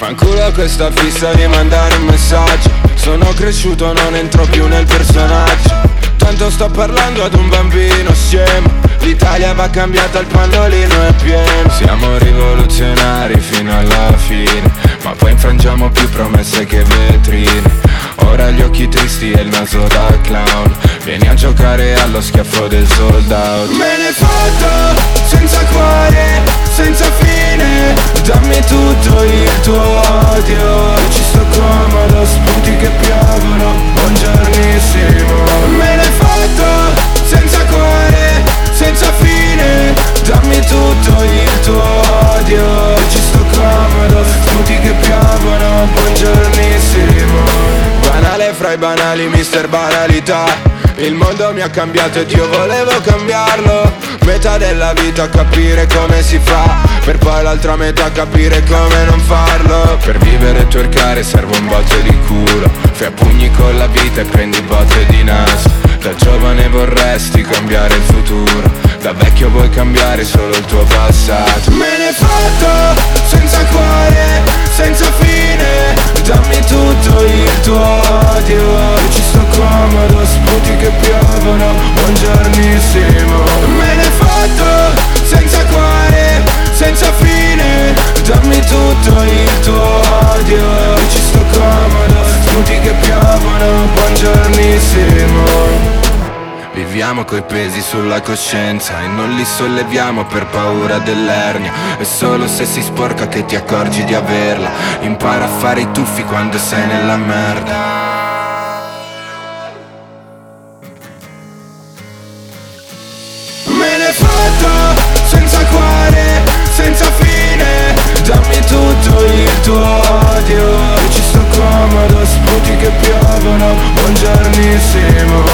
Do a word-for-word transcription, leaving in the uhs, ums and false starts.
Fanculo a questa fissa di mandare un messaggio. Sono cresciuto, non entro più nel personaggio. Tanto sto parlando ad un bambino scemo. L'Italia va cambiata, il pannolino è pieno. Siamo rivoluzionari fino alla fine, ma poi infrangiamo più promesse che vetrine. Ora gli occhi tristi e il naso da clown. Vieni a giocare allo schiaffo del sold out. Me ne foto, senza cuore, senza fine. Dammi tutto il tuo odio. Ci sto comodo, spunti che piovono. Buongiornissimo. Me ne foto, senza cuore, senza fine. Dammi tutto il tuo odio. Ci sto comodo, spunti che piovono. Buongiornissimo. Banale fra i banali, mister banalità. Il mondo mi ha cambiato ed io volevo cambiarlo. Metà della vita capire come si fa, per poi l'altra metà capire come non farlo. Per vivere e twerkare serve un botto di culo. Fai a pugni con la vita e prendi botte di naso. Da giovane vorresti cambiare il futuro, da vecchio vuoi cambiare solo il tuo passato. Me ne foto, senza cuore, senza fine. Dammi tutto il tuo odio. Ci sto comodo, sputi che piovono. Buongiornissimo. Me ne foto, senza cuore, senza fine. Dammi tutto il tuo odio. Ci sto comodo, sputi che piovono. Buongiornissimo. Viviamo coi pesi sulla coscienza e non li solleviamo per paura dell'ernia. È solo se si sporca che ti accorgi di averla. Impara a fare i tuffi quando sei nella merda. Me ne foto, senza cuore, senza fine. Dammi tutto il tuo odio. Ci sto comodo, sputi che piovono. Buongiornissimo.